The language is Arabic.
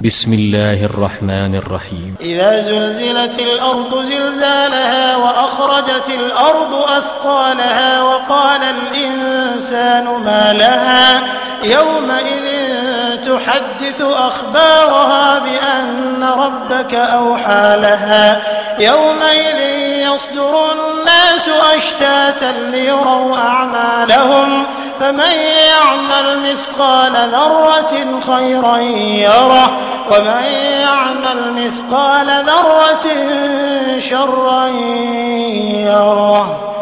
بسم الله الرحمن الرحيم إذا زلزلت الأرض زلزالها وأخرجت الأرض أثقالها وقال الإنسان ما لها يومئذ تحدث أخبارها بأن ربك أوحى لها يومئذ يصدر الناس أشتاتا ليروا أعمالهم فمن يعمل مثقال ذرة خيرا يره ومن يعمل مثقال ذرة شرا يره